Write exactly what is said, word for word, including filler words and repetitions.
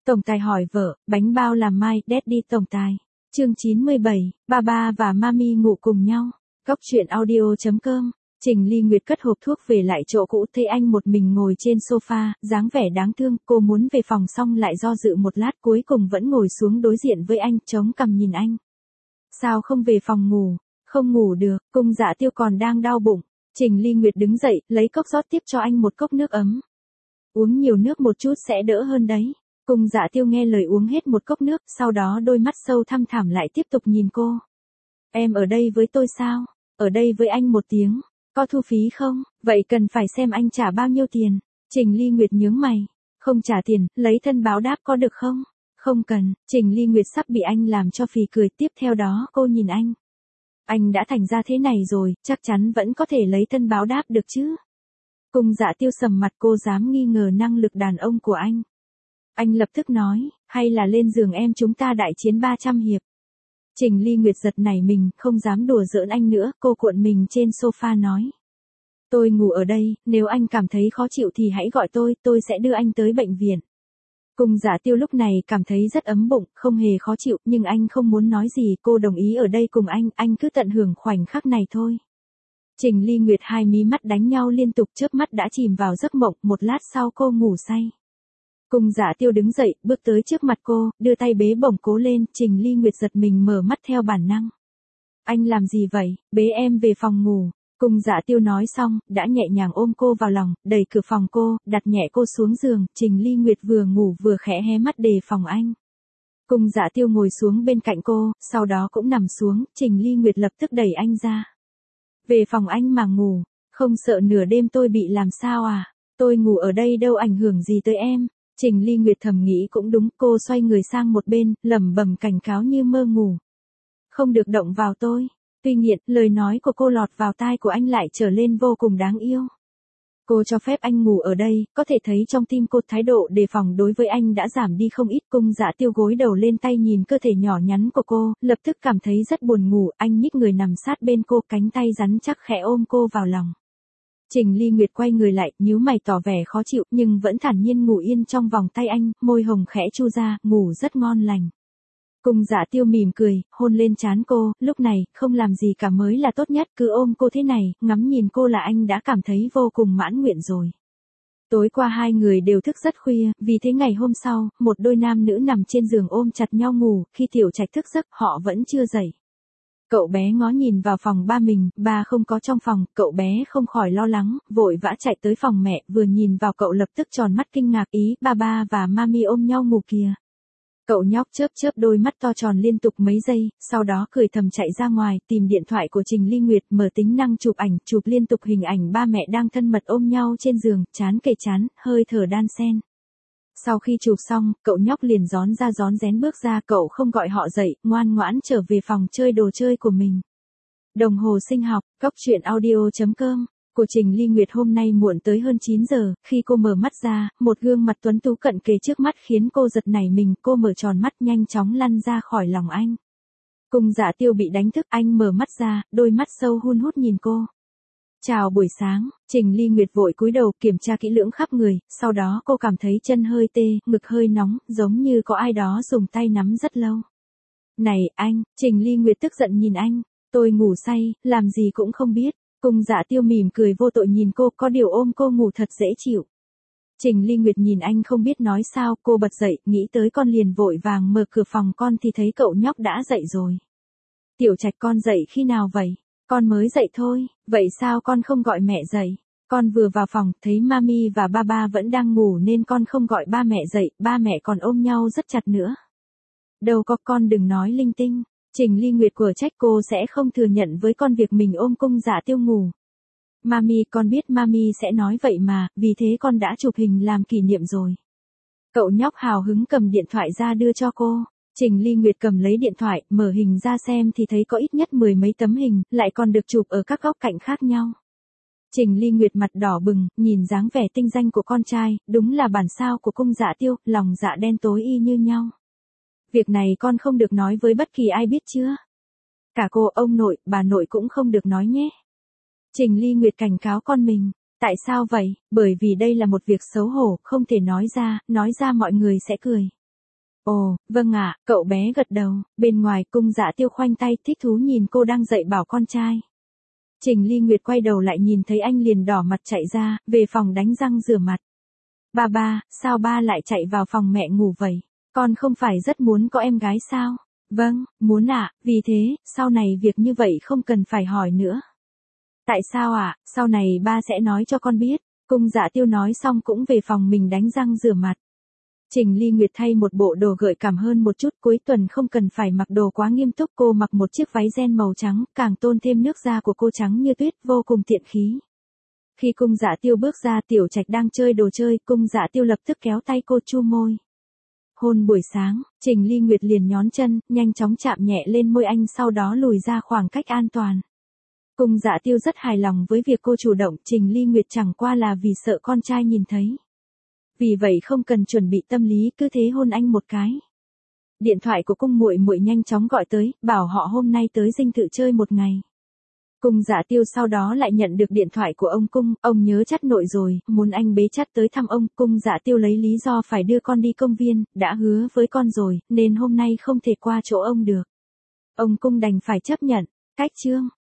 Tổng tài hỏi vợ, bánh bao làm mai, Daddy tổng tài. Chương chín mươi bảy, ba ba và mami ngủ cùng nhau. Góc truyện audio chấm com. Trình Ly Nguyệt cất hộp thuốc về lại chỗ cũ, thấy anh một mình ngồi trên sofa, dáng vẻ đáng thương, cô muốn về phòng xong lại do dự một lát, cuối cùng vẫn ngồi xuống đối diện với anh, chống cằm nhìn anh. Sao không về phòng ngủ? Không ngủ được, Cung Dạ Tiêu còn đang đau bụng. Trình Ly Nguyệt đứng dậy, lấy cốc rót tiếp cho anh một cốc nước ấm. Uống nhiều nước một chút sẽ đỡ hơn đấy. Cung Dạ Tiêu nghe lời uống hết một cốc nước, sau đó đôi mắt sâu thăm thẳm lại tiếp tục nhìn cô. Em ở đây với tôi sao? Ở đây với anh một tiếng. Có thu phí không? Vậy cần phải xem anh trả bao nhiêu tiền. Trình Ly Nguyệt nhướng mày. Không trả tiền, lấy thân báo đáp có được không? Không cần. Trình Ly Nguyệt sắp bị anh làm cho phì cười, tiếp theo đó cô nhìn anh. Anh đã thành ra thế này rồi, chắc chắn vẫn có thể lấy thân báo đáp được chứ. Cung Dạ Tiêu sầm mặt, cô dám nghi ngờ năng lực đàn ông của anh. Anh lập tức nói, hay là lên giường em chúng ta đại chiến ba trăm hiệp. Trình Ly Nguyệt giật nảy mình, không dám đùa giỡn anh nữa, cô cuộn mình trên sofa nói. Tôi ngủ ở đây, nếu anh cảm thấy khó chịu thì hãy gọi tôi, tôi sẽ đưa anh tới bệnh viện. Cung Dạ Tiêu lúc này cảm thấy rất ấm bụng, không hề khó chịu, nhưng anh không muốn nói gì, cô đồng ý ở đây cùng anh, anh cứ tận hưởng khoảnh khắc này thôi. Trình Ly Nguyệt hai mí mắt đánh nhau liên tục, chớp mắt đã chìm vào giấc mộng, một lát sau cô ngủ say. Cung Dạ Tiêu đứng dậy, bước tới trước mặt cô, đưa tay bế bổng cô lên, Trình Ly Nguyệt giật mình mở mắt theo bản năng. Anh làm gì vậy, bế em về phòng ngủ. Cung Dạ Tiêu nói xong, đã nhẹ nhàng ôm cô vào lòng, đẩy cửa phòng cô, đặt nhẹ cô xuống giường, Trình Ly Nguyệt vừa ngủ vừa khẽ hé mắt đề phòng anh. Cung Dạ Tiêu ngồi xuống bên cạnh cô, sau đó cũng nằm xuống, Trình Ly Nguyệt lập tức đẩy anh ra. Về phòng anh mà ngủ, không sợ nửa đêm tôi bị làm sao à, tôi ngủ ở đây đâu ảnh hưởng gì tới em. Trình Ly Nguyệt thầm nghĩ cũng đúng, cô xoay người sang một bên, lẩm bẩm cảnh cáo như mơ ngủ. Không được động vào tôi. Tuy nhiên, lời nói của cô lọt vào tai của anh lại trở lên vô cùng đáng yêu. Cô cho phép anh ngủ ở đây, có thể thấy trong tim cô thái độ đề phòng đối với anh đã giảm đi không ít. Cung Dạ Tiêu gối đầu lên tay nhìn cơ thể nhỏ nhắn của cô, lập tức cảm thấy rất buồn ngủ, anh nhích người nằm sát bên cô, cánh tay rắn chắc khẽ ôm cô vào lòng. Trình Ly Nguyệt quay người lại, nhíu mày tỏ vẻ khó chịu, nhưng vẫn thản nhiên ngủ yên trong vòng tay anh, môi hồng khẽ chu ra, ngủ rất ngon lành. Cung Dạ Tiêu mỉm cười, hôn lên trán cô, lúc này, không làm gì cả mới là tốt nhất, cứ ôm cô thế này, ngắm nhìn cô là anh đã cảm thấy vô cùng mãn nguyện rồi. Tối qua hai người đều thức rất khuya, vì thế ngày hôm sau, một đôi nam nữ nằm trên giường ôm chặt nhau ngủ, khi Tiểu Trạch thức giấc, họ vẫn chưa dậy. Cậu bé ngó nhìn vào phòng ba mình, ba không có trong phòng, cậu bé không khỏi lo lắng, vội vã chạy tới phòng mẹ, vừa nhìn vào cậu lập tức tròn mắt kinh ngạc, ý, ba ba và mami ôm nhau ngủ kìa. Cậu nhóc chớp chớp đôi mắt to tròn liên tục mấy giây, sau đó cười thầm chạy ra ngoài, tìm điện thoại của Trình Ly Nguyệt, mở tính năng chụp ảnh, chụp liên tục hình ảnh ba mẹ đang thân mật ôm nhau trên giường, trán kề trán, hơi thở đan xen. Sau khi chụp xong, cậu nhóc liền rón ra rón rén bước ra, cậu không gọi họ dậy, ngoan ngoãn trở về phòng chơi đồ chơi của mình. Đồng hồ sinh học, góc truyện audio chấm com. Của Trình Ly Nguyệt hôm nay muộn tới hơn chín giờ, khi cô mở mắt ra, một gương mặt tuấn tú cận kề trước mắt khiến cô giật nảy mình, cô mở tròn mắt nhanh chóng lăn ra khỏi lòng anh. Cung Dạ Tiêu bị đánh thức, anh mở mắt ra, đôi mắt sâu hun hút nhìn cô. Chào buổi sáng, Trình Ly Nguyệt vội cúi đầu kiểm tra kỹ lưỡng khắp người, sau đó cô cảm thấy chân hơi tê, ngực hơi nóng, giống như có ai đó dùng tay nắm rất lâu. Này, anh, Trình Ly Nguyệt tức giận nhìn anh, tôi ngủ say, làm gì cũng không biết. Cung Dạ Tiêu mỉm cười vô tội nhìn cô, có điều ôm cô ngủ thật dễ chịu. Trình Ly Nguyệt nhìn anh không biết nói sao, cô bật dậy, nghĩ tới con liền vội vàng mở cửa phòng con thì thấy cậu nhóc đã dậy rồi. Tiểu Trạch con dậy khi nào vậy? Con mới dậy thôi, vậy sao con không gọi mẹ dậy? Con vừa vào phòng, thấy mami và ba ba vẫn đang ngủ nên con không gọi ba mẹ dậy, ba mẹ còn ôm nhau rất chặt nữa. Đâu có, con đừng nói linh tinh. Trình Ly Nguyệt của trách cô sẽ không thừa nhận với con việc mình ôm Cung Dạ Tiêu ngủ. Mami, con biết mami sẽ nói vậy mà, vì thế con đã chụp hình làm kỷ niệm rồi. Cậu nhóc hào hứng cầm điện thoại ra đưa cho cô. Trình Ly Nguyệt cầm lấy điện thoại, mở hình ra xem thì thấy có ít nhất mười mấy tấm hình, lại còn được chụp ở các góc cạnh khác nhau. Trình Ly Nguyệt mặt đỏ bừng, nhìn dáng vẻ tinh danh của con trai, đúng là bản sao của Cung Dạ Tiêu, lòng dạ đen tối y như nhau. Việc này con không được nói với bất kỳ ai biết chưa? Cả cô, ông nội, bà nội cũng không được nói nhé. Trình Ly Nguyệt cảnh cáo con mình. Tại sao vậy? Bởi vì đây là một việc xấu hổ, không thể nói ra, nói ra mọi người sẽ cười. Ồ, vâng ạ, cậu bé gật đầu, bên ngoài Cung Dạ Tiêu khoanh tay thích thú nhìn cô đang dạy bảo con trai. Trình Ly Nguyệt quay đầu lại nhìn thấy anh liền đỏ mặt chạy ra, về phòng đánh răng rửa mặt. Ba ba, sao ba lại chạy vào phòng mẹ ngủ vậy? Con không phải rất muốn có em gái sao? Vâng, muốn ạ, vì thế, sau này việc như vậy không cần phải hỏi nữa. Tại sao ạ, sau này ba sẽ nói cho con biết. Cung Dạ Tiêu nói xong cũng về phòng mình đánh răng rửa mặt. Trình Ly Nguyệt thay một bộ đồ gợi cảm hơn một chút, cuối tuần không cần phải mặc đồ quá nghiêm túc, cô mặc một chiếc váy ren màu trắng, càng tôn thêm nước da của cô trắng như tuyết, vô cùng tiện khí. Khi Cung Dạ Tiêu bước ra, Tiểu Trạch đang chơi đồ chơi, Cung Dạ Tiêu lập tức kéo tay cô chu môi. Hôn buổi sáng, Trình Ly Nguyệt liền nhón chân, nhanh chóng chạm nhẹ lên môi anh, sau đó lùi ra khoảng cách an toàn. Cung Dạ Tiêu rất hài lòng với việc cô chủ động, Trình Ly Nguyệt chẳng qua là vì sợ con trai nhìn thấy. Vì vậy không cần chuẩn bị tâm lý, cứ thế hôn anh một cái. Điện thoại của Cung muội muội nhanh chóng gọi tới, bảo họ hôm nay tới dinh thự chơi một ngày. Cung Dạ Tiêu sau đó lại nhận được điện thoại của ông Cung, ông nhớ Chắt nội rồi, muốn anh bế Chắt tới thăm ông. Cung Dạ Tiêu lấy lý do phải đưa con đi công viên, đã hứa với con rồi, nên hôm nay không thể qua chỗ ông được. Ông Cung đành phải chấp nhận. Cách chương